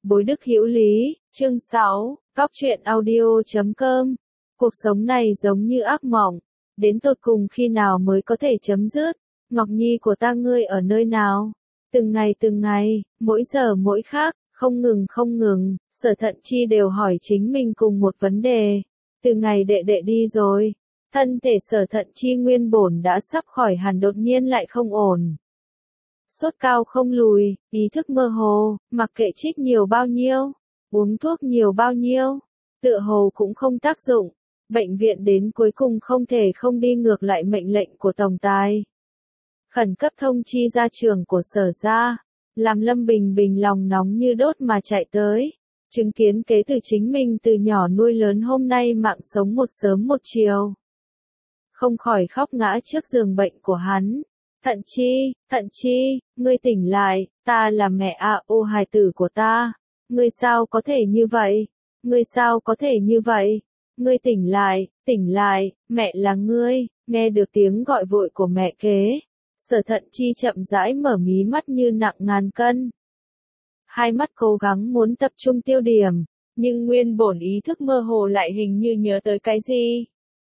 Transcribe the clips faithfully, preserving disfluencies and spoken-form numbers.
Bối Đức Hữu Lý, chương sáu, Cóc truyện audio chấm com. Cuộc sống này giống như ác mộng, đến tột cùng khi nào mới có thể chấm dứt? Ngọc Nhi của ta ngươi ở nơi nào? Từng ngày từng ngày, mỗi giờ mỗi khắc, không ngừng không ngừng, Sở Thận Chi đều hỏi chính mình cùng một vấn đề. Từ ngày đệ đệ đi rồi, thân thể Sở Thận Chi nguyên bổn đã sắp khỏi hẳn đột nhiên lại không ổn. Sốt cao không lùi, ý thức mơ hồ, mặc kệ trích nhiều bao nhiêu, uống thuốc nhiều bao nhiêu, tựa hồ cũng không tác dụng. Bệnh viện đến cuối cùng không thể không đi ngược lại mệnh lệnh của tổng tài. Khẩn cấp thông chi gia trưởng của Sở gia, làm Lâm Bình Bình lòng nóng như đốt mà chạy tới, chứng kiến kế từ chính mình từ nhỏ nuôi lớn hôm nay mạng sống một sớm một chiều. Không khỏi khóc ngã trước giường bệnh của hắn. Thận Chi, Thận Chi, ngươi tỉnh lại, ta là mẹ a ô hài tử của ta. Ngươi sao có thể như vậy? Ngươi sao có thể như vậy? Ngươi tỉnh lại, tỉnh lại, mẹ là ngươi. Nghe được tiếng gọi vội của mẹ kế, Sở Thận Chi chậm rãi mở mí mắt như nặng ngàn cân. Hai mắt cố gắng muốn tập trung tiêu điểm, nhưng nguyên bổn ý thức mơ hồ lại hình như nhớ tới cái gì.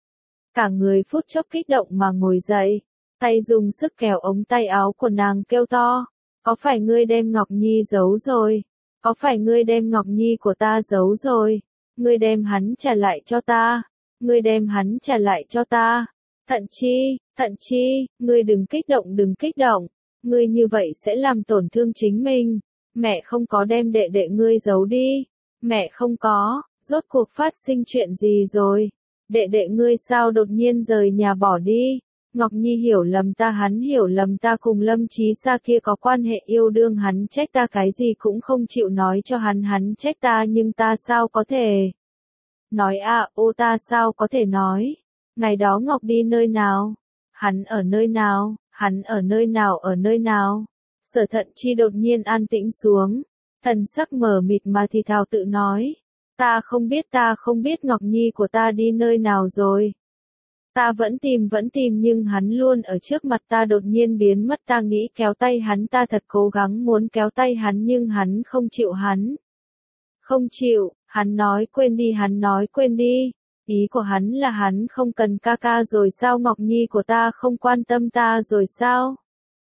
Cả người phút chốc kích động mà ngồi dậy, tay dùng sức kéo ống tay áo của nàng kêu to. Có phải ngươi đem Ngọc Nhi giấu rồi? Có phải ngươi đem Ngọc Nhi của ta giấu rồi? Ngươi đem hắn trả lại cho ta. Ngươi đem hắn trả lại cho ta. Thận Chi, Thận Chi, ngươi đừng kích động đừng kích động. Ngươi như vậy sẽ làm tổn thương chính mình. Mẹ không có đem đệ đệ ngươi giấu đi. Mẹ không có, rốt cuộc phát sinh chuyện gì rồi? Đệ đệ ngươi sao đột nhiên rời nhà bỏ đi? Ngọc Nhi hiểu lầm ta, hắn hiểu lầm ta, cùng Lâm Chí Sa kia có quan hệ yêu đương, hắn trách ta cái gì cũng không chịu nói cho hắn, hắn trách ta nhưng ta sao có thể nói à, ô ta sao có thể nói. Ngày đó Ngọc đi nơi nào? Hắn ở nơi nào? Hắn ở nơi nào ở nơi nào? Sở Thận Chi đột nhiên an tĩnh xuống, thần sắc mờ mịt mà thì thào tự nói. Ta không biết, ta không biết Ngọc Nhi của ta đi nơi nào rồi. Ta vẫn tìm vẫn tìm nhưng hắn luôn ở trước mặt ta đột nhiên biến mất, ta nghĩ kéo tay hắn, ta thật cố gắng muốn kéo tay hắn nhưng hắn không chịu, hắn không chịu, hắn nói quên đi, hắn nói quên đi. Ý của hắn là hắn không cần ca ca rồi sao? Ngọc Nhi của ta không quan tâm ta rồi sao?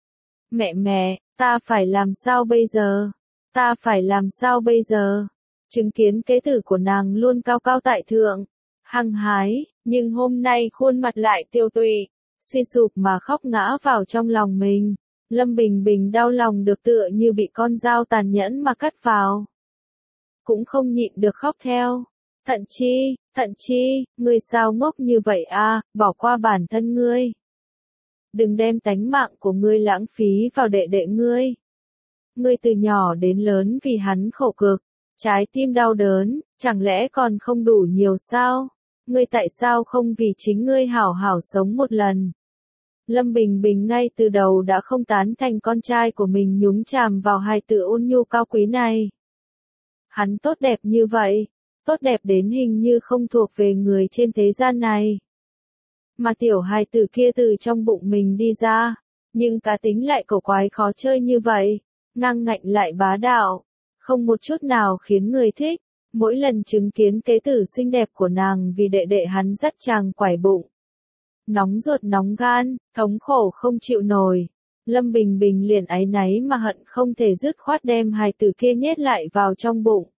Mẹ mẹ, ta phải làm sao bây giờ? Ta phải làm sao bây giờ? Chứng kiến kế tử của nàng luôn cao cao tại thượng, hăng hái, nhưng hôm nay khuôn mặt lại tiêu tụy, suy sụp mà khóc ngã vào trong lòng mình. Lâm Bình Bình đau lòng được tựa như bị con dao tàn nhẫn mà cắt vào. Cũng không nhịn được khóc theo. Thận Chi, Thận Chi, ngươi sao ngốc như vậy a? Bỏ qua bản thân ngươi. Đừng đem tánh mạng của ngươi lãng phí vào đệ đệ ngươi. Ngươi từ nhỏ đến lớn vì hắn khổ cực, trái tim đau đớn, chẳng lẽ còn không đủ nhiều sao? Ngươi tại sao không vì chính ngươi hảo hảo sống một lần? Lâm Bình Bình ngay từ đầu đã không tán thành con trai của mình nhúng chàm vào hài tử ôn nhu cao quý này. Hắn tốt đẹp như vậy, tốt đẹp đến hình như không thuộc về người trên thế gian này. Mà tiểu hài tử kia từ trong bụng mình đi ra, nhưng cá tính lại cổ quái khó chơi như vậy, ngang ngạnh lại bá đạo, không một chút nào khiến người thích. Mỗi lần chứng kiến kế tử xinh đẹp của nàng vì đệ đệ hắn dắt chàng quải bụng, nóng ruột nóng gan, thống khổ không chịu nổi, Lâm Bình Bình liền áy náy mà hận không thể dứt khoát đem hài tử kia nhét lại vào trong bụng.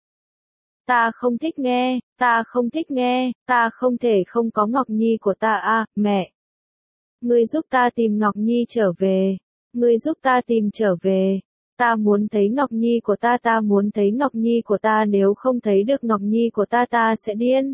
Ta không thích nghe, ta không thích nghe, ta không thể không có Ngọc Nhi của ta a, mẹ. Ngươi giúp ta tìm Ngọc Nhi trở về, ngươi giúp ta tìm trở về. Ta muốn thấy Ngọc Nhi của ta, ta muốn thấy Ngọc Nhi của ta, nếu không thấy được Ngọc Nhi của ta ta sẽ điên.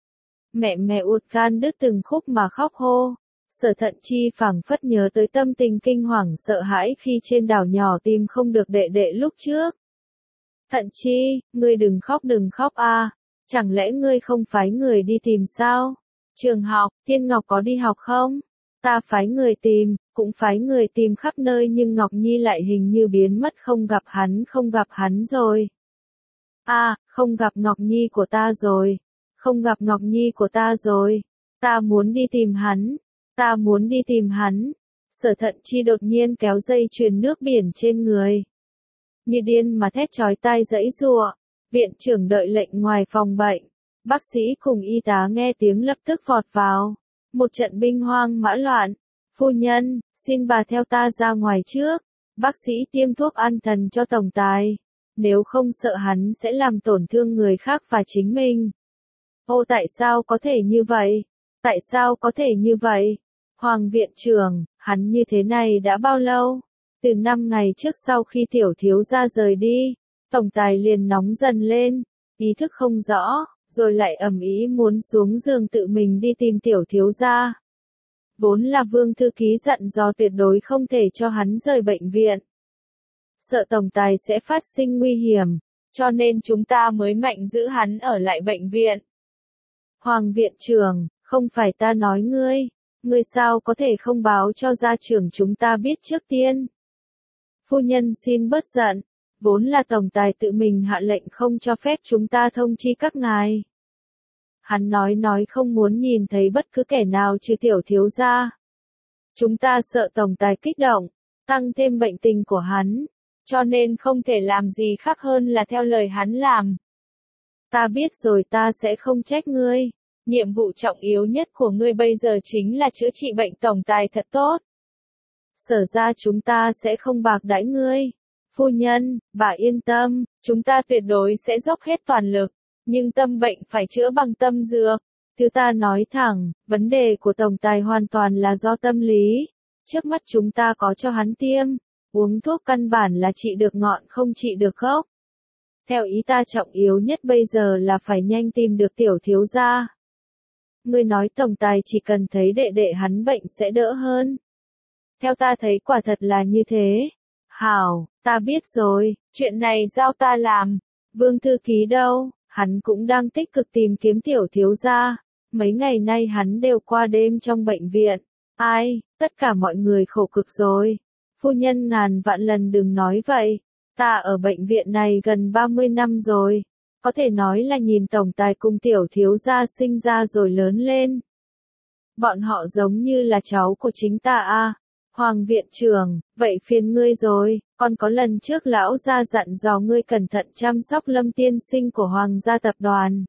Mẹ mẹ uột gan đứt từng khúc mà khóc hô. Sở Thận Chi phảng phất nhớ tới tâm tình kinh hoàng sợ hãi khi trên đảo nhỏ tìm không được đệ đệ lúc trước. Thận Chi, ngươi đừng khóc đừng khóc a, chẳng lẽ ngươi không phái người đi tìm sao? Trường học, Tiên Ngọc có đi học không? Ta phái người tìm, cũng phái người tìm khắp nơi nhưng Ngọc Nhi lại hình như biến mất, không gặp hắn, không gặp hắn rồi. A, à, không gặp Ngọc Nhi của ta rồi. Không gặp Ngọc Nhi của ta rồi. Ta muốn đi tìm hắn. Ta muốn đi tìm hắn. Sở Thận Chi đột nhiên kéo dây chuyền nước biển trên người. Như điên mà thét chói tai giãy giụa. Viện trưởng đợi lệnh ngoài phòng bệnh. Bác sĩ cùng y tá nghe tiếng lập tức vọt vào. Một trận binh hoang mã loạn. Phu nhân, xin bà theo ta ra ngoài trước. Bác sĩ tiêm thuốc an thần cho tổng tài. Nếu không sợ hắn sẽ làm tổn thương người khác và chính mình. Ô tại sao có thể như vậy? Tại sao có thể như vậy? Hoàng viện trưởng, hắn như thế này đã bao lâu? Từ năm ngày trước sau khi tiểu thiếu gia rời đi, tổng tài liền nóng dần lên, ý thức không rõ, rồi lại ầm ĩ muốn xuống giường tự mình đi tìm tiểu thiếu gia. Vốn là Vương thư ký dặn dò tuyệt đối không thể cho hắn rời bệnh viện. Sợ tổng tài sẽ phát sinh nguy hiểm, cho nên chúng ta mới mạnh giữ hắn ở lại bệnh viện. Hoàng viện trưởng, không phải ta nói ngươi, ngươi sao có thể không báo cho gia trưởng chúng ta biết trước tiên. Phu nhân xin bớt giận, vốn là tổng tài tự mình hạ lệnh không cho phép chúng ta thông chi các ngài. Hắn nói nói không muốn nhìn thấy bất cứ kẻ nào trừ tiểu thiếu gia. Chúng ta sợ tổng tài kích động, tăng thêm bệnh tình của hắn, cho nên không thể làm gì khác hơn là theo lời hắn làm. Ta biết rồi, ta sẽ không trách ngươi. Nhiệm vụ trọng yếu nhất của ngươi bây giờ chính là chữa trị bệnh tổng tài thật tốt. Sở ra chúng ta sẽ không bạc đãi ngươi. Phu nhân, bà yên tâm, chúng ta tuyệt đối sẽ dốc hết toàn lực, nhưng tâm bệnh phải chữa bằng tâm dược. Thứ ta nói thẳng, vấn đề của tổng tài hoàn toàn là do tâm lý. Trước mắt chúng ta có cho hắn tiêm, uống thuốc căn bản là trị được ngọn không trị được gốc. Theo ý ta trọng yếu nhất bây giờ là phải nhanh tìm được tiểu thiếu gia. Ngươi nói tổng tài chỉ cần thấy đệ đệ hắn bệnh sẽ đỡ hơn. Theo ta thấy quả thật là như thế. Hảo, ta biết rồi, chuyện này giao ta làm. Vương thư ký đâu, hắn cũng đang tích cực tìm kiếm tiểu thiếu gia. Mấy ngày nay hắn đều qua đêm trong bệnh viện. Ai, tất cả mọi người khổ cực rồi. Phu nhân ngàn vạn lần đừng nói vậy. Ta ở bệnh viện này gần ba mươi năm rồi. Có thể nói là nhìn tổng tài cùng tiểu thiếu gia sinh ra rồi lớn lên. Bọn họ giống như là cháu của chính ta à. Hoàng viện trưởng, vậy phiền ngươi rồi, còn có lần trước lão gia dặn dò ngươi cẩn thận chăm sóc Lâm tiên sinh của Hoàng gia tập đoàn.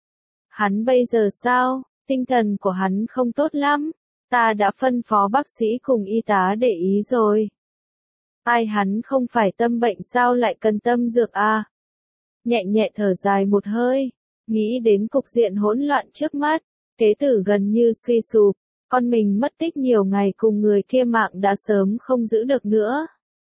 Hắn bây giờ sao, tinh thần của hắn không tốt lắm, ta đã phân phó bác sĩ cùng y tá để ý rồi. Ai hắn không phải tâm bệnh sao lại cần tâm dược à? Nhẹ nhẹ thở dài một hơi, nghĩ đến cục diện hỗn loạn trước mắt, kế tử gần như suy sụp. Con mình mất tích nhiều ngày cùng người kia mạng đã sớm không giữ được nữa.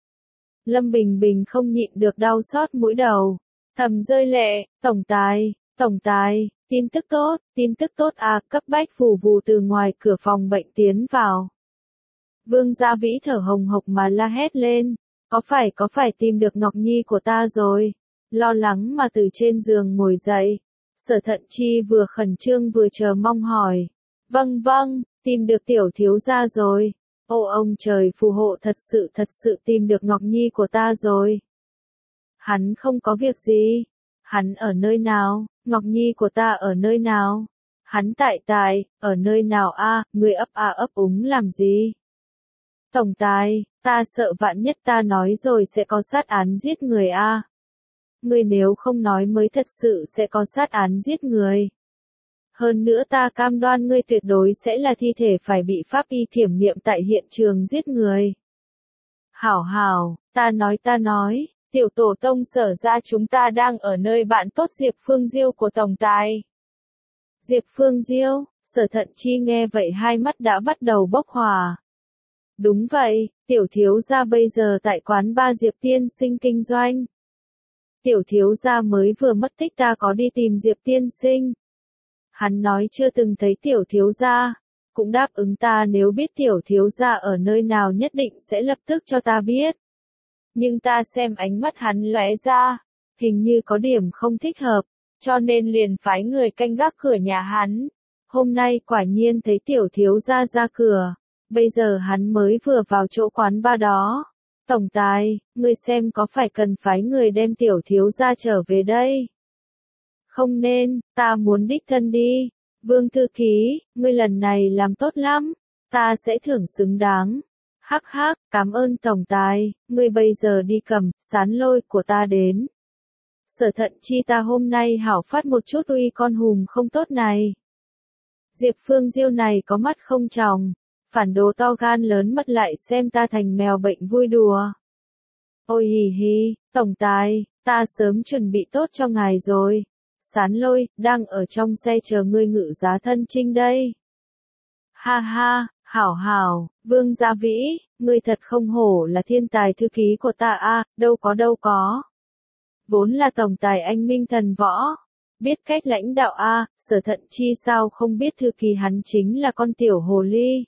Lâm Bình Bình không nhịn được đau xót mũi đầu, thầm rơi lệ, tổng tài, tổng tài, tin tức tốt, tin tức tốt à, cấp bách phù vù từ ngoài cửa phòng bệnh tiến vào. Vương Gia Vĩ thở hồng hộc mà la hét lên, có phải có phải tìm được Ngọc Nhi của ta rồi, lo lắng mà từ trên giường ngồi dậy, Sở Thận Chi vừa khẩn trương vừa chờ mong hỏi, vâng vâng. Tìm được tiểu thiếu gia rồi. Ô ông trời phù hộ, thật sự thật sự tìm được Ngọc Nhi của ta rồi. Hắn không có việc gì. Hắn ở nơi nào? Ngọc Nhi của ta ở nơi nào? Hắn tại tại, ở nơi nào a? À, người ấp a à ấp úng làm gì? Tổng tài, ta sợ vạn nhất ta nói rồi sẽ có sát án giết người a. À. Người nếu không nói mới thật sự sẽ có sát án giết người. Hơn nữa ta cam đoan ngươi tuyệt đối sẽ là thi thể phải bị pháp y kiểm nghiệm tại hiện trường giết người. Hảo hảo, ta nói ta nói, tiểu tổ tông Sở ra chúng ta đang ở nơi bạn tốt Diệp Phương Diêu của tổng tài. Diệp Phương Diêu, Sở Thận Chi nghe vậy hai mắt đã bắt đầu bốc hỏa. Đúng vậy, tiểu thiếu gia bây giờ tại quán ba Diệp tiên sinh kinh doanh. Tiểu thiếu gia mới vừa mất tích, ta có đi tìm Diệp tiên sinh. Hắn nói chưa từng thấy tiểu thiếu gia, cũng đáp ứng ta nếu biết tiểu thiếu gia ở nơi nào nhất định sẽ lập tức cho ta biết. Nhưng ta xem ánh mắt hắn lóe ra, hình như có điểm không thích hợp, cho nên liền phái người canh gác cửa nhà hắn. Hôm nay quả nhiên thấy tiểu thiếu gia ra cửa, bây giờ hắn mới vừa vào chỗ quán ba đó. Tổng tài, ngươi xem có phải cần phái người đem tiểu thiếu gia trở về đây? Không nên, ta muốn đích thân đi. Vương thư ký, ngươi lần này làm tốt lắm, ta sẽ thưởng xứng đáng. Hắc hắc, cảm ơn tổng tài, ngươi bây giờ đi cầm sán lôi của ta đến. Sở Thận Chi ta hôm nay hảo phát một chút uy con hùm không tốt này. Diệp Phương Diêu này có mắt không tròng, phản đồ to gan lớn mật lại xem ta thành mèo bệnh vui đùa. Ôi hì hì, tổng tài, ta sớm chuẩn bị tốt cho ngài rồi. Sán Lôi, đang ở trong xe chờ ngươi ngự giá thân trinh đây. Ha ha, hảo hảo, Vương Gia Vĩ, ngươi thật không hổ là thiên tài thư ký của ta a, đâu có đâu có. Vốn là tổng tài anh minh thần võ, biết cách lãnh đạo a, Sở Thận Chi sao không biết thư ký hắn chính là con tiểu hồ ly.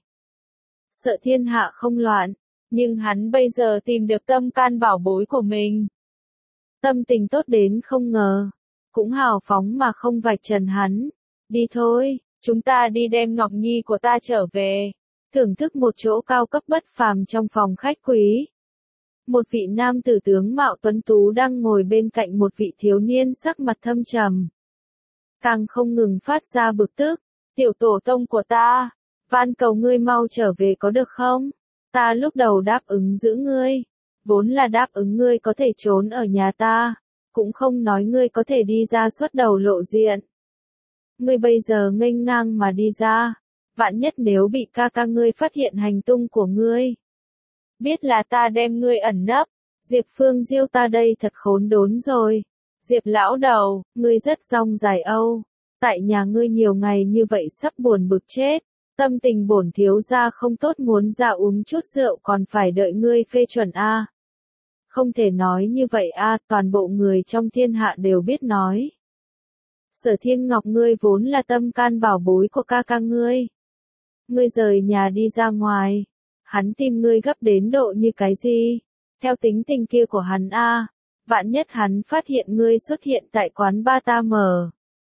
Sợ thiên hạ không loạn, nhưng hắn bây giờ tìm được tâm can bảo bối của mình. Tâm tình tốt đến không ngờ, cũng hào phóng mà không vạch trần hắn. Đi thôi, chúng ta đi đem Ngọc Nhi của ta trở về, thưởng thức một chỗ cao cấp bất phàm trong phòng khách quý. Một vị nam tử tướng mạo tuấn tú đang ngồi bên cạnh một vị thiếu niên sắc mặt thâm trầm. Càng không ngừng phát ra bực tức, tiểu tổ tông của ta, van cầu ngươi mau trở về có được không? Ta lúc đầu đáp ứng giữ ngươi, vốn là đáp ứng ngươi có thể trốn ở nhà ta, cũng không nói ngươi có thể đi ra xuất đầu lộ diện. Ngươi bây giờ nghênh ngang mà đi ra, vạn nhất nếu bị ca ca ngươi phát hiện hành tung của ngươi. Biết là ta đem ngươi ẩn nấp, Diệp Phương Diêu ta đây thật khốn đốn rồi. Diệp lão đầu, ngươi rất rong dài âu, tại nhà ngươi nhiều ngày như vậy sắp buồn bực chết. Tâm tình bổn thiếu gia không tốt muốn ra uống chút rượu còn phải đợi ngươi phê chuẩn a. Không thể nói như vậy a, toàn bộ người trong thiên hạ đều biết nói. Sở Thiên Ngọc ngươi vốn là tâm can bảo bối của ca ca ngươi. Ngươi rời nhà đi ra ngoài, hắn tìm ngươi gấp đến độ như cái gì? Theo tính tình kia của hắn a, vạn nhất hắn phát hiện ngươi xuất hiện tại quán ba ta mở.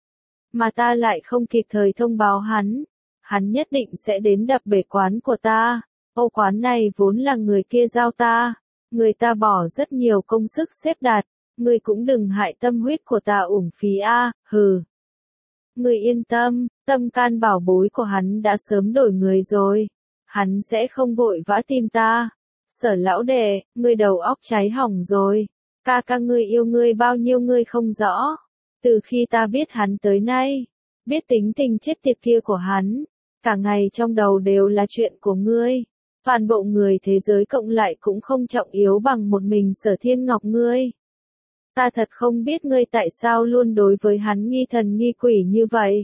Mà ta lại không kịp thời thông báo hắn. Hắn nhất định sẽ đến đập bể quán của ta. Ô quán này vốn là người kia giao ta. Người ta bỏ rất nhiều công sức xếp đặt. Ngươi cũng đừng hại tâm huyết của ta uổng phí a, hừ. Ngươi yên tâm, tâm can bảo bối của hắn đã sớm đổi người rồi. Hắn sẽ không vội vã tìm ta. Sở lão đệ, ngươi đầu óc cháy hỏng rồi. Ca ca ngươi yêu ngươi bao nhiêu ngươi không rõ. Từ khi ta biết hắn tới nay, biết tính tình chết tiệt kia của hắn, cả ngày trong đầu đều là chuyện của ngươi. Toàn bộ người thế giới cộng lại cũng không trọng yếu bằng một mình Sở Thiên Ngọc ngươi. Ta thật không biết ngươi tại sao luôn đối với hắn nghi thần nghi quỷ như vậy.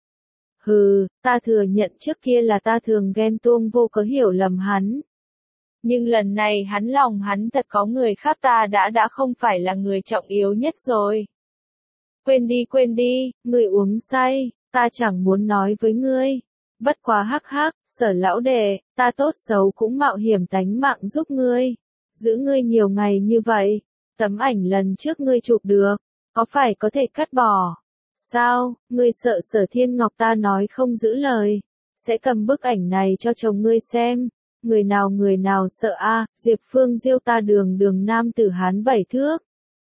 Hừ, ta thừa nhận trước kia là ta thường ghen tuông vô cớ hiểu lầm hắn. Nhưng lần này hắn lòng hắn thật có người khác ta đã đã không phải là người trọng yếu nhất rồi. Quên đi quên đi, ngươi uống say, ta chẳng muốn nói với ngươi. Bất quá hắc hắc, Sở lão đệ, ta tốt xấu cũng mạo hiểm tánh mạng giúp ngươi. Giữ ngươi nhiều ngày như vậy, tấm ảnh lần trước ngươi chụp được, có phải có thể cắt bỏ? Sao, ngươi sợ Sở Thiên Ngọc ta nói không giữ lời, sẽ cầm bức ảnh này cho chồng ngươi xem. Người nào người nào sợ a, Diệp Phương Diêu ta đường đường nam tử hán bảy thước.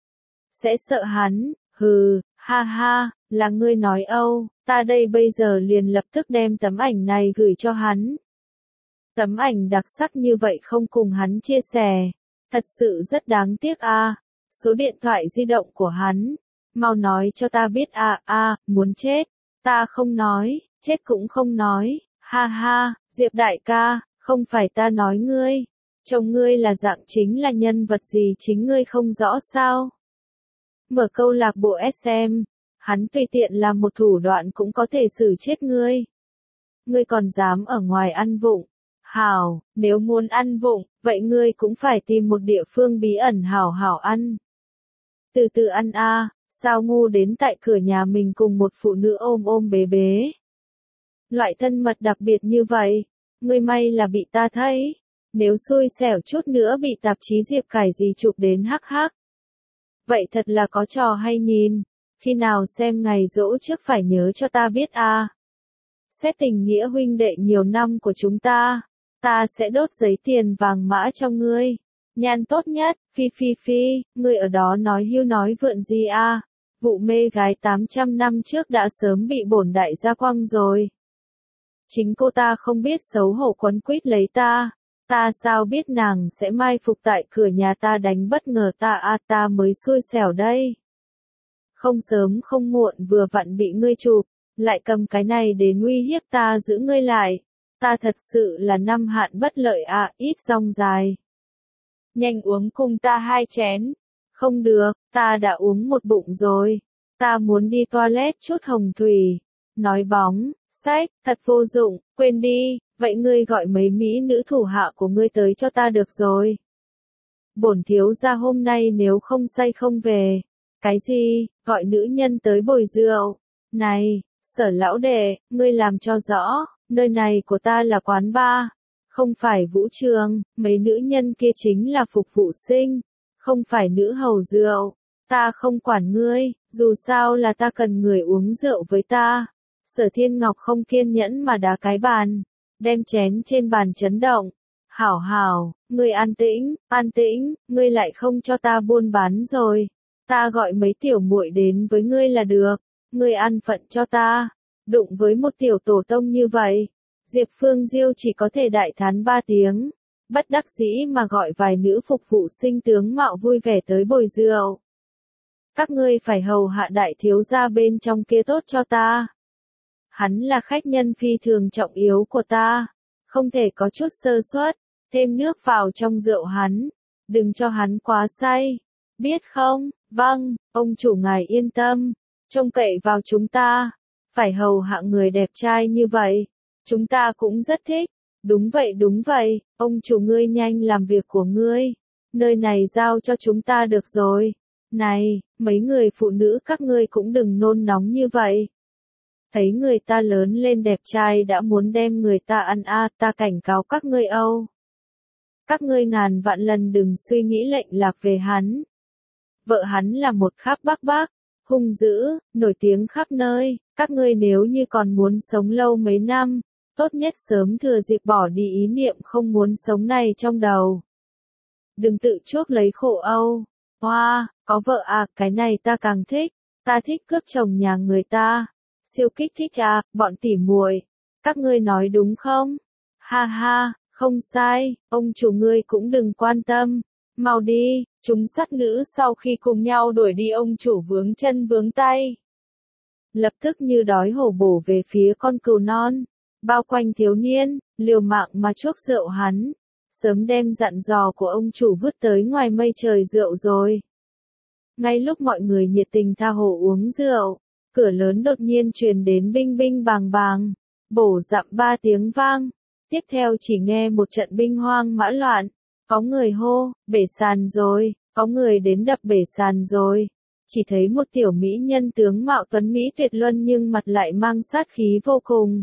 Sẽ sợ hắn, hừ, ha ha, là ngươi nói âu, ta đây bây giờ liền lập tức đem tấm ảnh này gửi cho hắn. Tấm ảnh đặc sắc như vậy không cùng hắn chia sẻ, thật sự rất đáng tiếc a. Số điện thoại di động của hắn, mau nói cho ta biết a a, muốn chết, ta không nói, chết cũng không nói, ha ha, Diệp đại ca, không phải ta nói ngươi, chồng ngươi là dạng chính là nhân vật gì chính ngươi không rõ sao? Mở câu lạc bộ ét em, hắn tùy tiện làm một thủ đoạn cũng có thể xử chết ngươi. Ngươi còn dám ở ngoài ăn vụng. Hảo, nếu muốn ăn vụng, vậy ngươi cũng phải tìm một địa phương bí ẩn hảo hảo ăn. Từ từ ăn a, sao ngu đến tại cửa nhà mình cùng một phụ nữ ôm ôm bế bế. Loại thân mật đặc biệt như vậy, ngươi may là bị ta thấy. Nếu xui xẻo chút nữa bị tạp chí Diệp Cải gì chụp đến hắc hắc. Vậy thật là có trò hay nhìn, khi nào xem ngày giỗ trước phải nhớ cho ta biết a. Xét tình nghĩa huynh đệ nhiều năm của chúng ta, ta sẽ đốt giấy tiền vàng mã cho ngươi. Nhan tốt nhất, phi phi phi, ngươi ở đó nói hưu nói vượn gì a? Vụ mê gái tám trăm năm trước đã sớm bị bổn đại gia quăng rồi. Chính cô ta không biết xấu hổ quấn quýt lấy ta. Ta sao biết nàng sẽ mai phục tại cửa nhà ta đánh bất ngờ ta a, ta mới xui xẻo đây. không sớm không muộn vừa vặn bị ngươi chụp, lại cầm cái này đến uy hiếp ta giữ ngươi lại. Ta thật sự là năm hạn bất lợi à, ít rong dài. Nhanh uống cùng ta hai chén. Không được, ta đã uống một bụng rồi. Ta muốn đi toilet chút hồng thủy. Nói bóng, sách, thật vô dụng, quên đi, vậy ngươi gọi mấy mỹ nữ thủ hạ của ngươi tới cho ta được rồi. Bổn thiếu gia hôm nay nếu không say không về. Cái gì, gọi nữ nhân tới bồi rượu. Này, Sở lão đệ, ngươi làm cho rõ, nơi này của ta là quán bar, không phải vũ trường, mấy nữ nhân kia chính là phục vụ sinh, không phải nữ hầu rượu. Ta không quản ngươi, dù sao là ta cần người uống rượu với ta. Sở Thiên Ngọc không kiên nhẫn mà đá cái bàn, đem chén trên bàn chấn động. Hảo hảo, ngươi an tĩnh, an tĩnh, ngươi lại không cho ta buôn bán rồi. Ta gọi mấy tiểu muội đến với ngươi là được, ngươi ăn phận cho ta. Đụng với một tiểu tổ tông như vậy, Diệp Phương Diêu chỉ có thể đại thán ba tiếng, bất đắc dĩ mà gọi vài nữ phục vụ sinh tướng mạo vui vẻ tới bồi rượu. Các ngươi phải hầu hạ đại thiếu gia bên trong kia tốt cho ta. Hắn là khách nhân phi thường trọng yếu của ta, không thể có chút sơ suất, thêm nước vào trong rượu hắn, đừng cho hắn quá say, biết không? Vâng, ông chủ ngài yên tâm, trông cậy vào chúng ta, phải hầu hạ người đẹp trai như vậy, chúng ta cũng rất thích. Đúng vậy đúng vậy, ông chủ ngươi nhanh làm việc của ngươi, nơi này giao cho chúng ta được rồi. Này, mấy người phụ nữ các ngươi cũng đừng nôn nóng như vậy. Thấy người ta lớn lên đẹp trai đã muốn đem người ta ăn a, à, ta cảnh cáo các ngươi Âu. Các ngươi ngàn vạn lần đừng suy nghĩ lệnh lạc về hắn. Vợ hắn là một khắp bắc bắc, hung dữ, nổi tiếng khắp nơi, các ngươi nếu như còn muốn sống lâu mấy năm, tốt nhất sớm thừa dịp bỏ đi ý niệm không muốn sống này trong đầu. Đừng tự chuốc lấy khổ Âu. Hoa, wow, có vợ à, cái này ta càng thích, ta thích cướp chồng nhà người ta. Siêu kích thích à, bọn tỉ muội, các ngươi nói đúng không? Ha ha, không sai, ông chủ ngươi cũng đừng quan tâm, mau đi. Chúng sát nữ sau khi cùng nhau đuổi đi ông chủ vướng chân vướng tay, lập tức như đói hổ bổ về phía con cừu non, bao quanh thiếu niên, liều mạng mà chuốc rượu hắn, sớm đem dặn dò của ông chủ vứt tới ngoài mây trời rượu rồi. Ngay lúc mọi người nhiệt tình tha hồ uống rượu, cửa lớn đột nhiên truyền đến binh binh bàng bàng, bổ dặm ba tiếng vang, tiếp theo chỉ nghe một trận binh hoang mã loạn. Có người hô, bể sàn rồi, có người đến đập bể sàn rồi. Chỉ thấy một tiểu mỹ nhân tướng mạo tuấn mỹ tuyệt luân nhưng mặt lại mang sát khí vô cùng.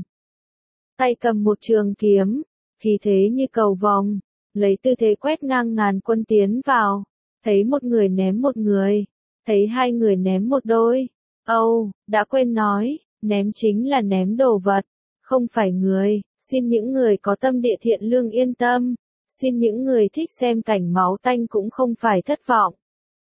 Tay cầm một trường kiếm, khí thế như cầu vồng, lấy tư thế quét ngang ngàn quân tiến vào. Thấy một người ném một người, thấy hai người ném một đôi. Âu, oh, đã quên nói, ném chính là ném đồ vật, không phải người, xin những người có tâm địa thiện lương yên tâm. Xin những người thích xem cảnh máu tanh cũng không phải thất vọng.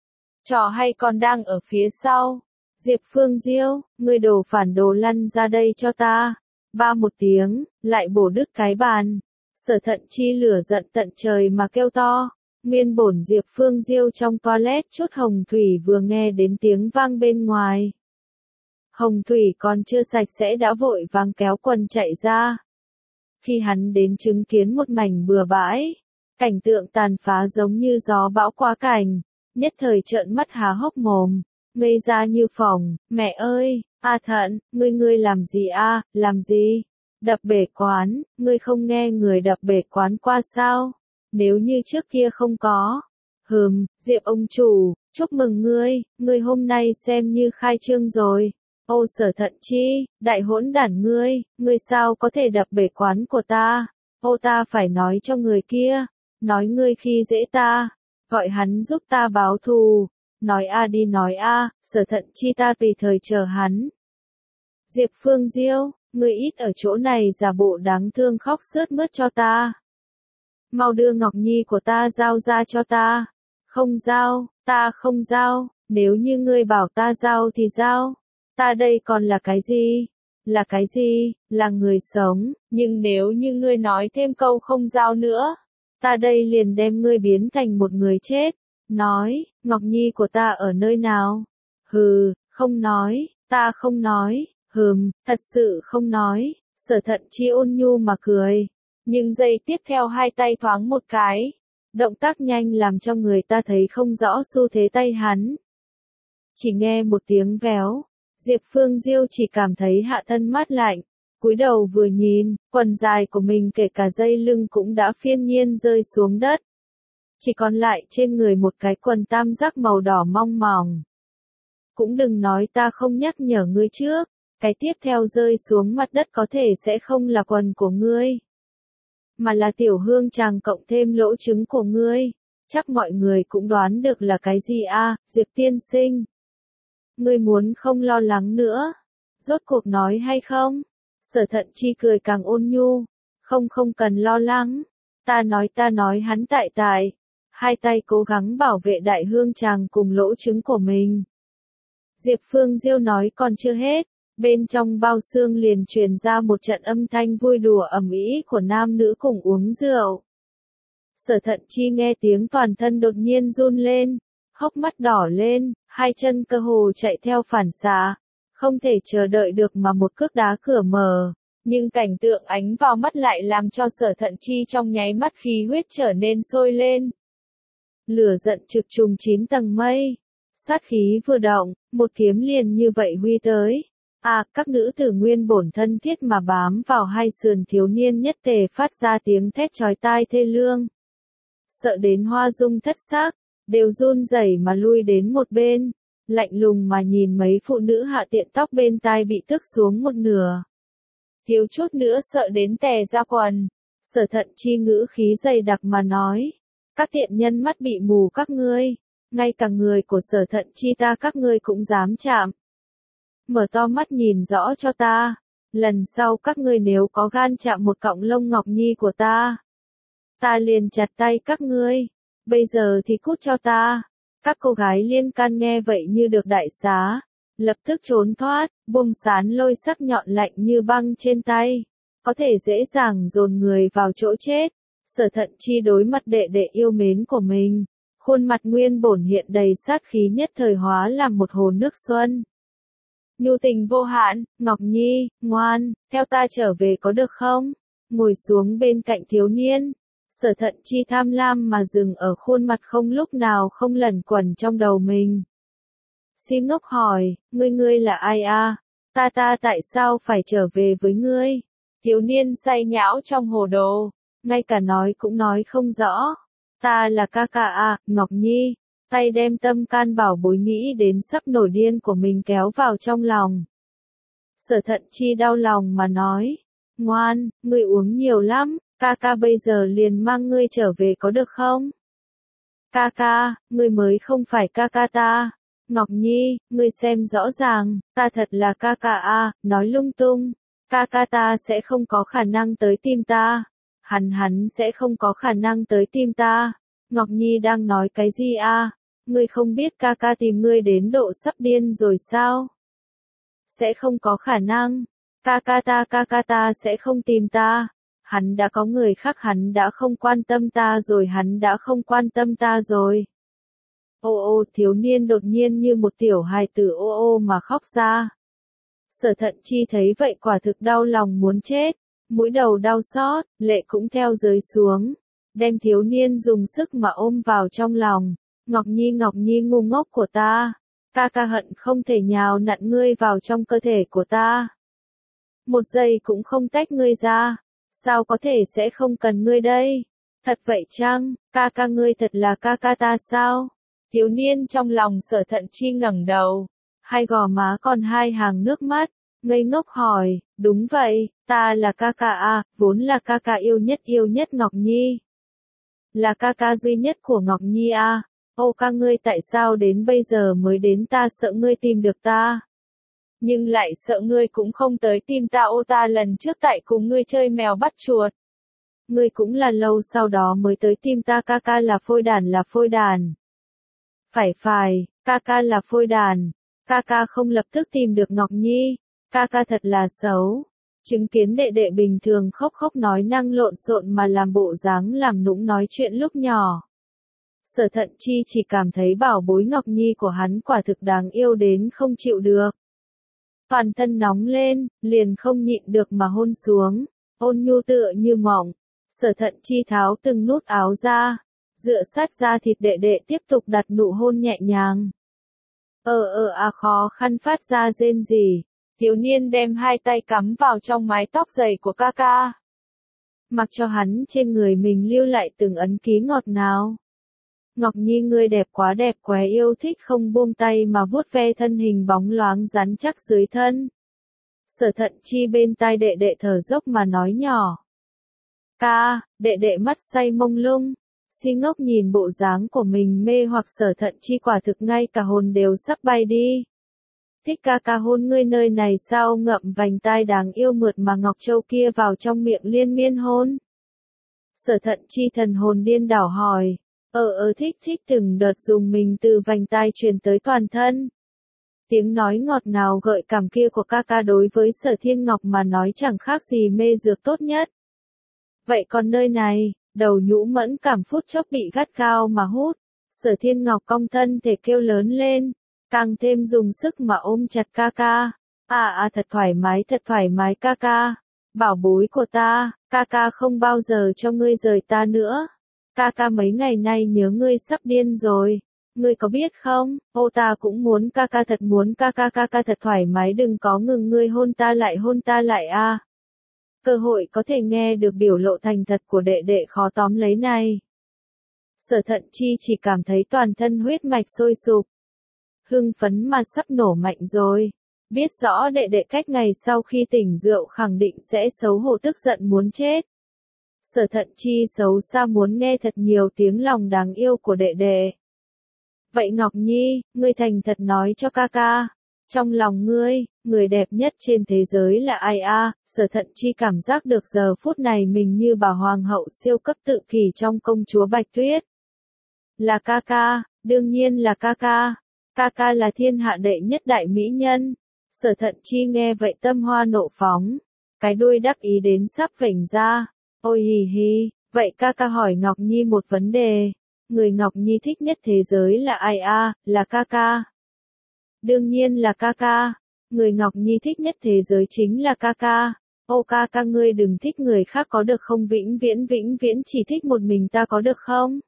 Trò hay còn đang ở phía sau. Diệp Phương Diêu, ngươi đồ phản đồ lăn ra đây cho ta. Ba một tiếng, lại bổ đứt cái bàn. Sở Thận Chi lửa giận tận trời mà kêu to. Nguyên bổn Diệp Phương Diêu trong toilet chút hồng thủy vừa nghe đến tiếng vang bên ngoài. Hồng thủy còn chưa sạch sẽ đã vội vàng kéo quần chạy ra. Khi hắn đến chứng kiến một mảnh bừa bãi, cảnh tượng tàn phá giống như gió bão qua cảnh, nhất thời trợn mắt há hốc mồm, ngây ra như phỏng. Mẹ ơi, A Thận, ngươi ngươi làm gì a, làm gì? Đập bể quán, ngươi không nghe người đập bể quán qua sao? Nếu như trước kia không có. Hừm, Diệp ông chủ, chúc mừng ngươi, ngươi hôm nay xem như khai trương rồi. Ô Sở Thận Chi, đại hỗn đản ngươi, ngươi sao có thể đập bể quán của ta? Ô ta phải nói cho người kia, nói ngươi khi dễ ta, gọi hắn giúp ta báo thù. Nói a đi nói a, Sở Thận Chi ta tùy thời chờ hắn. Diệp Phương Diêu, ngươi ít ở chỗ này giả bộ đáng thương khóc sướt mướt cho ta. Mau đưa Ngọc Nhi của ta giao ra cho ta. Không giao, ta không giao, nếu như ngươi bảo ta giao thì giao. Ta đây còn là cái gì? Là cái gì? Là người sống, nhưng nếu như ngươi nói thêm câu không giao nữa, ta đây liền đem ngươi biến thành một người chết. Nói, Ngọc Nhi của ta ở nơi nào? Hừ, Không nói, ta không nói, hừm, thật sự không nói, Sở Thận Chi ôn nhu mà cười. Nhưng giây tiếp theo hai tay thoáng một cái. Động tác nhanh làm cho người ta thấy không rõ xu thế tay hắn. Chỉ nghe một tiếng véo, Diệp Phương Diêu chỉ cảm thấy hạ thân mát lạnh, cúi đầu vừa nhìn, quần dài của mình kể cả dây lưng cũng đã phiên nhiên rơi xuống đất. Chỉ còn lại trên người một cái quần tam giác màu đỏ mong mỏng. Cũng đừng nói ta không nhắc nhở ngươi trước, cái tiếp theo rơi xuống mặt đất có thể sẽ không là quần của ngươi, mà là tiểu hương tràng cộng thêm lỗ trứng của ngươi. Chắc mọi người cũng đoán được là cái gì a, Diệp tiên sinh. Ngươi muốn không lo lắng nữa, rốt cuộc nói hay không? Sở Thận Chi cười càng ôn nhu, không không cần lo lắng, ta nói ta nói hắn tại tại, hai tay cố gắng bảo vệ đại hương tràng cùng lỗ trứng của mình. Diệp Phương Diêu nói còn chưa hết, bên trong bao xương liền truyền ra một trận âm thanh vui đùa ầm ĩ của nam nữ cùng uống rượu. Sở Thận Chi nghe tiếng toàn thân đột nhiên run lên, hốc mắt đỏ lên, hai chân cơ hồ chạy theo phản xạ, không thể chờ đợi được mà một cước đá cửa mở. Nhưng cảnh tượng ánh vào mắt lại làm cho Sở Thận Chi trong nháy mắt khí huyết trở nên sôi lên. Lửa giận trực trùng chín tầng mây, sát khí vừa động, một kiếm liền như vậy huy tới. À, các nữ tử nguyên bổn thân thiết mà bám vào hai sườn thiếu niên nhất tề phát ra tiếng thét chói tai thê lương. Sợ đến hoa dung thất sắc, đều run rẩy mà lui đến một bên, lạnh lùng mà nhìn mấy phụ nữ hạ tiện tóc bên tai bị tước xuống một nửa. Thiếu chút nữa sợ đến tè ra quần. Sở Thận Chi ngữ khí dày đặc mà nói, các tiện nhân mắt bị mù các ngươi, ngay cả người của Sở Thận Chi ta các ngươi cũng dám chạm. Mở to mắt nhìn rõ cho ta, lần sau các ngươi nếu có gan chạm một cọng lông ngọc nhi của ta, ta liền chặt tay các ngươi, bây giờ thì cút cho ta. Các cô gái liên can nghe vậy như được đại xá, lập tức trốn thoát, buông sán lôi sắc nhọn lạnh như băng trên tay, có thể dễ dàng dồn người vào chỗ chết. Sở Thận Chi đối mặt đệ đệ yêu mến của mình, khuôn mặt nguyên bổn hiện đầy sát khí nhất thời hóa làm một hồ nước xuân. Nhu tình vô hạn, Ngọc Nhi, ngoan, theo ta trở về có được không? Ngồi xuống bên cạnh thiếu niên. Sở Thận Chi tham lam mà dừng ở khuôn mặt không lúc nào không lẩn quẩn trong đầu mình. Si ngốc hỏi, ngươi ngươi là ai a? Ta ta tại sao phải trở về với ngươi? Thiếu niên say nhão trong hồ đồ, ngay cả nói cũng nói không rõ. Ta là ca ca a, Ngọc Nhi. Tay đem tâm can bảo bối nghĩ đến sắp nổi điên của mình kéo vào trong lòng. Sở Thận Chi đau lòng mà nói, ngoan, ngươi uống nhiều lắm, ca ca bây giờ liền mang ngươi trở về có được không? Ca ca, ngươi mới không phải ca ca ta. Ngọc Nhi, ngươi xem rõ ràng, ta thật là ca ca a, nói lung tung. Ca ca ta sẽ không có khả năng tới tìm ta. Hắn hắn sẽ không có khả năng tới tìm ta. Ngọc Nhi đang nói cái gì a? Ngươi không biết ca ca tìm ngươi đến độ sắp điên rồi sao? Sẽ không có khả năng. Ca ca ta ca ca ta sẽ không tìm ta. Hắn đã có người khác, hắn đã không quan tâm ta rồi, hắn đã không quan tâm ta rồi. Ô ô, thiếu niên đột nhiên như một tiểu hài tử ô ô mà khóc ra. Sở Thận Chi thấy vậy quả thực đau lòng muốn chết, mũi đầu đau xót, lệ cũng theo rơi xuống, đem thiếu niên dùng sức mà ôm vào trong lòng. Ngọc Nhi Ngọc Nhi ngu ngốc của ta, ca ca hận không thể nhào nặn ngươi vào trong cơ thể của ta. Một giây cũng không tách ngươi ra, sao có thể sẽ không cần ngươi đây? Thật vậy chăng, ca ca ngươi thật là ca ca ta sao? Thiếu niên trong lòng Sở Thận Chi ngẩng đầu, hai gò má còn hai hàng nước mắt, ngây ngốc hỏi, đúng vậy, ta là ca ca a, vốn là ca ca yêu nhất yêu nhất Ngọc Nhi. Là ca ca duy nhất của Ngọc Nhi a. Ô ca ngươi tại sao đến bây giờ mới đến, ta sợ ngươi tìm được ta. Nhưng lại sợ ngươi cũng không tới tìm ta, ô ta lần trước tại cùng ngươi chơi mèo bắt chuột. Ngươi cũng là lâu sau đó mới tới tìm ta, ca ca là phôi đàn là phôi đàn. Phải phải, ca ca là phôi đàn, ca ca không lập tức tìm được Ngọc Nhi, ca ca thật là xấu. Chứng kiến đệ đệ bình thường khóc khóc nói năng lộn xộn mà làm bộ dáng làm nũng nói chuyện lúc nhỏ. Sở Thận Chi chỉ cảm thấy bảo bối Ngọc Nhi của hắn quả thực đáng yêu đến không chịu được. Toàn thân nóng lên, liền không nhịn được mà hôn xuống, ôn nhu tựa như mỏng. Sở Thận Chi tháo từng nút áo ra, dựa sát da thịt đệ đệ tiếp tục đặt nụ hôn nhẹ nhàng. Ờ ờ à khó khăn phát ra rên rỉ, thiếu niên đem hai tay cắm vào trong mái tóc dày của ca ca. Mặc cho hắn trên người mình lưu lại từng ấn ký ngọt ngào. Ngọc Nhi ngươi đẹp quá đẹp quá, yêu thích không buông tay mà vuốt ve thân hình bóng loáng rắn chắc dưới thân. Sở Thận Chi bên tai đệ đệ thở dốc mà nói nhỏ. Ca, đệ đệ mắt say mông lung, si ngốc nhìn bộ dáng của mình mê hoặc Sở Thận Chi quả thực ngay cả hồn đều sắp bay đi. Thích ca ca hôn ngươi nơi này sao, ngậm vành tai đáng yêu mượt mà Ngọc Châu kia vào trong miệng liên miên hôn. Sở Thận Chi thần hồn điên đảo hỏi. Ờ ờ thích thích từng đợt dùng mình từ vành tai truyền tới toàn thân. Tiếng nói ngọt ngào gợi cảm kia của ca ca đối với Sở Thiên Ngọc mà nói chẳng khác gì mê dược tốt nhất. Vậy còn nơi này, đầu nhũ mẫn cảm phút chốc bị gắt gao mà hút. Sở Thiên Ngọc cong thân thể kêu lớn lên, càng thêm dùng sức mà ôm chặt ca ca. À à thật thoải mái thật thoải mái ca ca. Bảo bối của ta, ca ca không bao giờ cho ngươi rời ta nữa. Ca ca mấy ngày nay nhớ ngươi sắp điên rồi. Ngươi có biết không, ô ta cũng muốn ca ca thật muốn ca ca ca ca thật thoải mái đừng có ngừng ngươi hôn ta lại hôn ta lại a. À. Cơ hội có thể nghe được biểu lộ thành thật của đệ đệ khó tóm lấy này. Sở Thận Chi chỉ cảm thấy toàn thân huyết mạch sôi sục. Hưng phấn mà sắp nổ mạnh rồi. Biết rõ đệ đệ cách ngày sau khi tỉnh rượu khẳng định sẽ xấu hổ tức giận muốn chết. Sở Thận Chi xấu xa muốn nghe thật nhiều tiếng lòng đáng yêu của đệ đệ. Vậy Ngọc Nhi, ngươi thành thật nói cho ca ca. Trong lòng ngươi, người đẹp nhất trên thế giới là ai a? À? Sở Thận Chi cảm giác được giờ phút này mình như bà hoàng hậu siêu cấp tự kỷ trong công chúa Bạch Tuyết. Là ca ca, đương nhiên là ca ca. Ca ca là thiên hạ đệ nhất đại mỹ nhân. Sở Thận Chi nghe vậy tâm hoa nộ phóng. Cái đuôi đắc ý đến sắp vểnh ra. Ôi hì hì, vậy ca ca hỏi Ngọc Nhi một vấn đề. Người Ngọc Nhi thích nhất thế giới là ai a? À? Là ca ca. Đương nhiên là ca ca. Người Ngọc Nhi thích nhất thế giới chính là ca ca. Ô ca ca ngươi đừng thích người khác có được không, vĩnh viễn vĩnh viễn chỉ thích một mình ta có được không?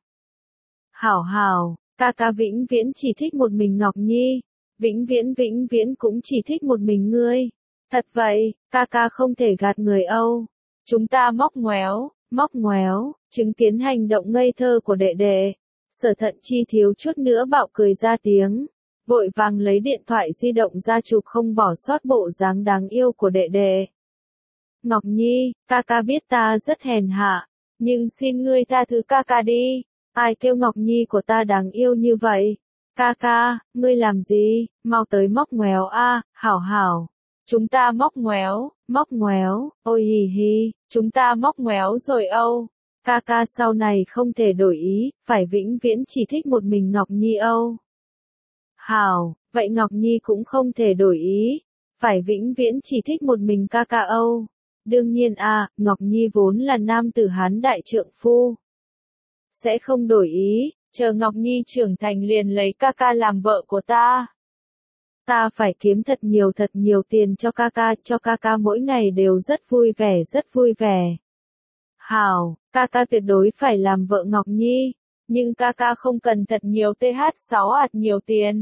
Hảo hảo, ca ca vĩnh viễn chỉ thích một mình Ngọc Nhi. Vĩnh viễn vĩnh viễn cũng chỉ thích một mình ngươi. Thật vậy, ca ca không thể gạt người Âu. Chúng ta móc ngoéo, móc ngoéo, chứng kiến hành động ngây thơ của đệ đệ. Sở Thận Chi thiếu chút nữa bạo cười ra tiếng. Vội vàng lấy điện thoại di động ra chụp không bỏ sót bộ dáng đáng yêu của đệ đệ. Ngọc Nhi, ca ca biết ta rất hèn hạ, nhưng xin ngươi tha thứ ca ca đi. Ai kêu Ngọc Nhi của ta đáng yêu như vậy? Ca ca, ngươi làm gì? Mau tới móc ngoéo a, hảo hảo. Chúng ta móc ngoéo, móc ngoéo, ôi hì hì, chúng ta móc ngoéo rồi Âu. Ca ca sau này không thể đổi ý, phải vĩnh viễn chỉ thích một mình Ngọc Nhi Âu. Hảo, vậy Ngọc Nhi cũng không thể đổi ý, phải vĩnh viễn chỉ thích một mình ca ca Âu. Đương nhiên à, Ngọc Nhi vốn là nam tử Hán đại trượng phu. Sẽ không đổi ý, chờ Ngọc Nhi trưởng thành liền lấy ca ca làm vợ của ta. Ta phải kiếm thật nhiều thật nhiều tiền cho ca ca, cho ca ca mỗi ngày đều rất vui vẻ rất vui vẻ. Hảo, ca ca tuyệt đối phải làm vợ Ngọc Nhi, nhưng ca ca không cần thật nhiều T H sáu ạt nhiều tiền.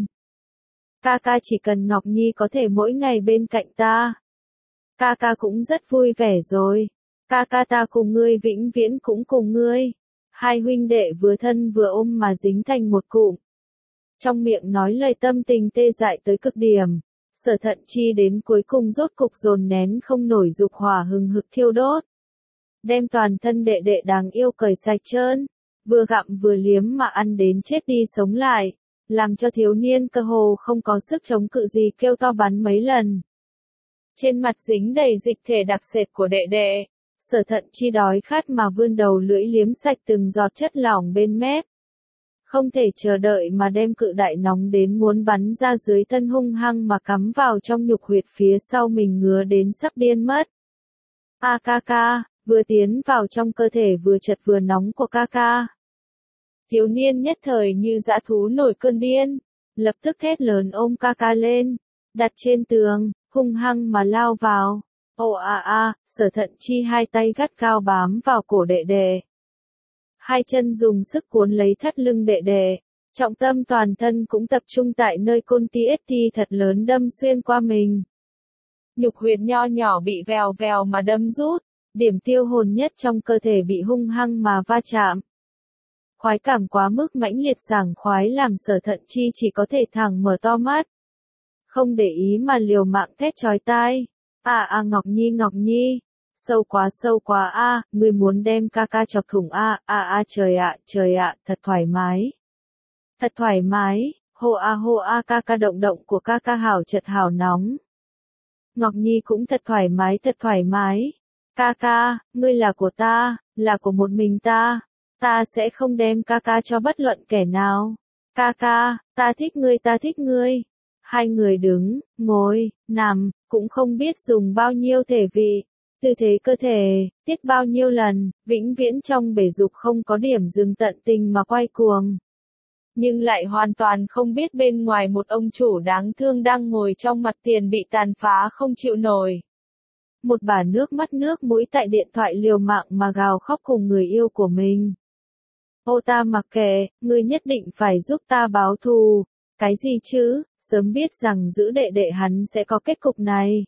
Ca ca chỉ cần Ngọc Nhi có thể mỗi ngày bên cạnh ta. Ca ca cũng rất vui vẻ rồi. Ca ca ta cùng ngươi vĩnh viễn cũng cùng ngươi. Hai huynh đệ vừa thân vừa ôm mà dính thành một cụm. Trong miệng nói lời tâm tình tê dại tới cực điểm. Sở Thận Chi đến cuối cùng rốt cục dồn nén không nổi dục hỏa hừng hực thiêu đốt. Đem toàn thân đệ đệ đáng yêu cởi sạch trơn. Vừa gặm vừa liếm mà ăn đến chết đi sống lại. Làm cho thiếu niên cơ hồ không có sức chống cự gì kêu to bắn mấy lần. Trên mặt dính đầy dịch thể đặc sệt của đệ đệ. Sở Thận Chi đói khát mà vươn đầu lưỡi liếm sạch từng giọt chất lỏng bên mép. Không thể chờ đợi mà đem cự đại nóng đến muốn bắn ra dưới thân hung hăng mà cắm vào trong nhục huyệt phía sau mình ngứa đến sắp điên mất. A ca ca, vừa tiến vào trong cơ thể vừa chật vừa nóng của ca ca. Thiếu niên nhất thời như dã thú nổi cơn điên, lập tức thét lớn ôm ca ca lên, đặt trên tường, hung hăng mà lao vào. Ồ a a, Sở Thận Chi hai tay gắt gao bám vào cổ đệ đệ. Hai chân dùng sức cuốn lấy thắt lưng đệ đệ, trọng tâm toàn thân cũng tập trung tại nơi côn ti ết ti thật lớn đâm xuyên qua mình. Nhục huyệt nho nhỏ bị vèo vèo mà đâm rút, điểm tiêu hồn nhất trong cơ thể bị hung hăng mà va chạm. Khoái cảm quá mức mãnh liệt sảng khoái làm Sở Thận Chi chỉ có thể thẳng mở to mắt. Không để ý mà liều mạng thét chói tai. À à Ngọc Nhi Ngọc Nhi, sâu quá sâu quá a, à, ngươi muốn đem ca ca chọc thủng a, à, à à trời ạ, à, trời ạ, à, thật thoải mái. Thật thoải mái, hô a à, hô a à, ca ca động động của ca ca hảo chật hảo nóng. Ngọc Nhi cũng thật thoải mái thật thoải mái. Ca ca, ngươi là của ta, là của một mình ta. Ta sẽ không đem ca ca cho bất luận kẻ nào. Ca ca, ta thích ngươi ta thích ngươi. Hai người đứng, ngồi, nằm, cũng không biết dùng bao nhiêu thể vị, tư thế cơ thể, tiết bao nhiêu lần, vĩnh viễn trong bể dục không có điểm dừng tận tình mà quay cuồng. Nhưng lại hoàn toàn không biết bên ngoài một ông chủ đáng thương đang ngồi trong mặt tiền bị tàn phá không chịu nổi. Một bà nước mắt nước mũi tại điện thoại liều mạng mà gào khóc cùng người yêu của mình. Ô ta mặc kệ, ngươi nhất định phải giúp ta báo thù. Cái gì chứ, sớm biết rằng giữ đệ đệ hắn sẽ có kết cục này.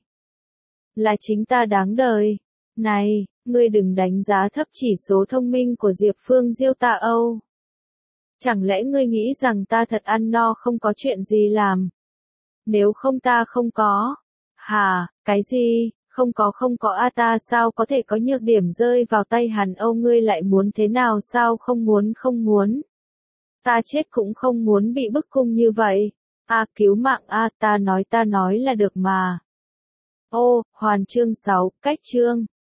Là chính ta đáng đời. Này, ngươi đừng đánh giá thấp chỉ số thông minh của Diệp Phương Diêu ta Âu. Chẳng lẽ ngươi nghĩ rằng ta thật ăn no không có chuyện gì làm? Nếu không ta không có. Hà, cái gì? Không có không có a à ta sao có thể có nhược điểm rơi vào tay hắn Âu ngươi lại muốn thế nào sao không muốn không muốn. Ta chết cũng không muốn bị bức cung như vậy. A à, cứu mạng a à, ta nói ta nói là được mà. Ô, hoàn chương sáu, cách chương.